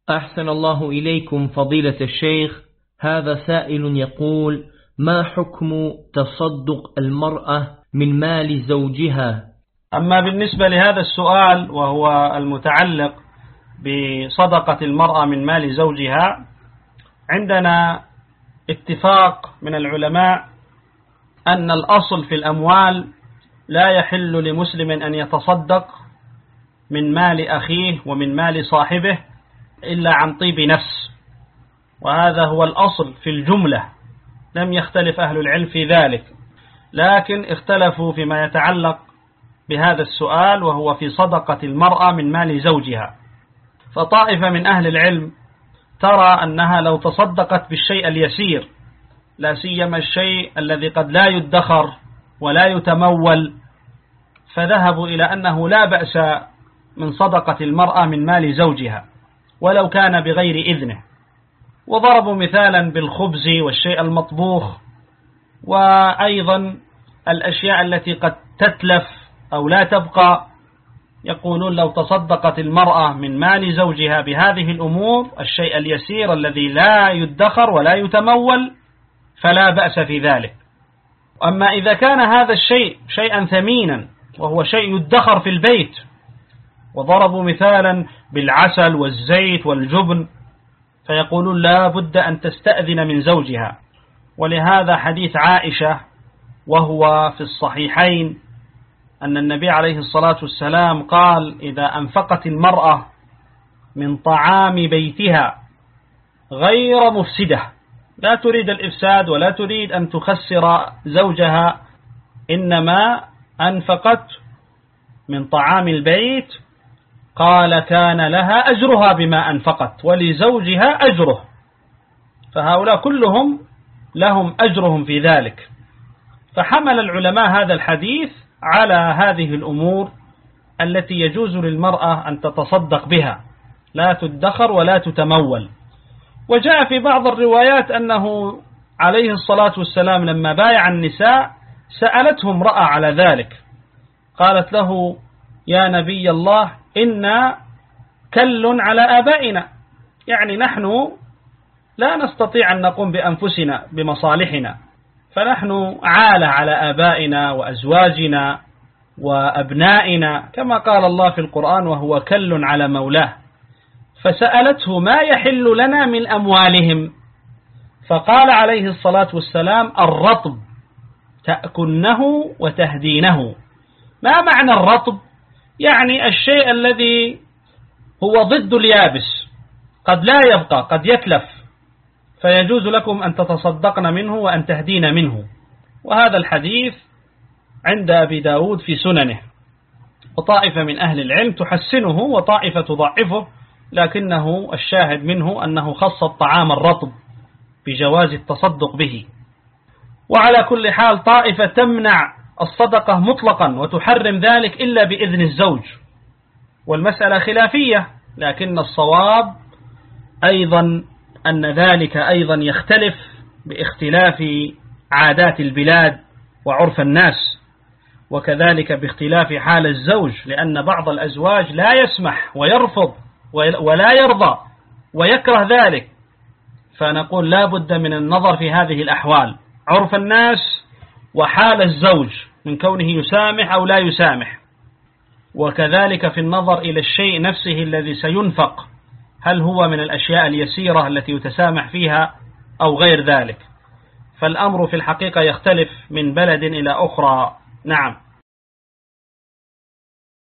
أحسن الله إليكم فضيلة الشيخ. هذا سائل يقول: ما حكم تصدق المرأة من مال زوجها؟ أما بالنسبة لهذا السؤال وهو المتعلق بصدقة المرأة من مال زوجها، عندنا اتفاق من العلماء أن الأصل في الأموال لا يحل لمسلم أن يتصدق من مال أخيه ومن مال صاحبه إلا عن طيب نفس، وهذا هو الأصل في الجملة، لم يختلف أهل العلم في ذلك، لكن اختلفوا فيما يتعلق بهذا السؤال وهو في صدقة المرأة من مال زوجها. فطائفة من أهل العلم ترى أنها لو تصدقت بالشيء اليسير، لا سيما الشيء الذي قد لا يدخر ولا يتمول، فذهبوا إلى أنه لا بأس من صدقة المرأة من مال زوجها ولو كان بغير إذنه، وضربوا مثالا بالخبز والشيء المطبوخ، وأيضا الأشياء التي قد تتلف أو لا تبقى، يقولون لو تصدقت المرأة من مال زوجها بهذه الأمور، الشيء اليسير الذي لا يدخر ولا يتمول، فلا بأس في ذلك. أما إذا كان هذا الشيء شيئا ثمينا وهو شيء يدخر في البيت، وضربوا مثالا بالعسل والزيت والجبن، فيقولون لا بد أن تستأذن من زوجها. ولهذا حديث عائشة وهو في الصحيحين أن النبي عليه الصلاة والسلام قال: إذا أنفقت المرأة من طعام بيتها غير مفسدة، لا تريد الإفساد ولا تريد أن تخسر زوجها، إنما أنفقت من طعام البيت، قال كان لها أجرها بما أنفقت ولزوجها أجره، فهؤلاء كلهم لهم أجرهم في ذلك. فحمل العلماء هذا الحديث على هذه الأمور التي يجوز للمرأة أن تتصدق بها، لا تدخر ولا تتمول. وجاء في بعض الروايات أنه عليه الصلاة والسلام لما بايع النساء سألته امرأة على ذلك، قالت له: يا نبي الله، إنا كل على آبائنا، يعني نحن لا نستطيع أن نقوم بأنفسنا بمصالحنا، فنحن عالة على آبائنا وأزواجنا وأبنائنا، كما قال الله في القرآن: وهو كل على مولاه. فسألته: ما يحل لنا من أموالهم؟ فقال عليه الصلاة والسلام: الرطب، تأكلنه وتهدينه. ما معنى الرطب؟ يعني الشيء الذي هو ضد اليابس، قد لا يبقى، قد يتلف، فيجوز لكم أن تتصدقن منه وأن تهدين منه. وهذا الحديث عند أبي داود في سننه، وطائفة من أهل العلم تحسنه وطائفة تضعفه، لكنه الشاهد منه أنه خص الطعام الرطب بجواز التصدق به. وعلى كل حال طائفة تمنع الصدقة مطلقا وتحرم ذلك إلا بإذن الزوج، والمسألة خلافية، لكن الصواب أيضا أن ذلك أيضا يختلف باختلاف عادات البلاد وعرف الناس، وكذلك باختلاف حال الزوج، لأن بعض الأزواج لا يسمح ويرفض ولا يرضى ويكره ذلك، فنقول لا بد من النظر في هذه الأحوال، عرف الناس وحال الزوج من كونه يسامح أو لا يسامح، وكذلك في النظر إلى الشيء نفسه الذي سينفق، هل هو من الأشياء اليسيرة التي يتسامح فيها أو غير ذلك. فالأمر في الحقيقة يختلف من بلد إلى أخرى. نعم.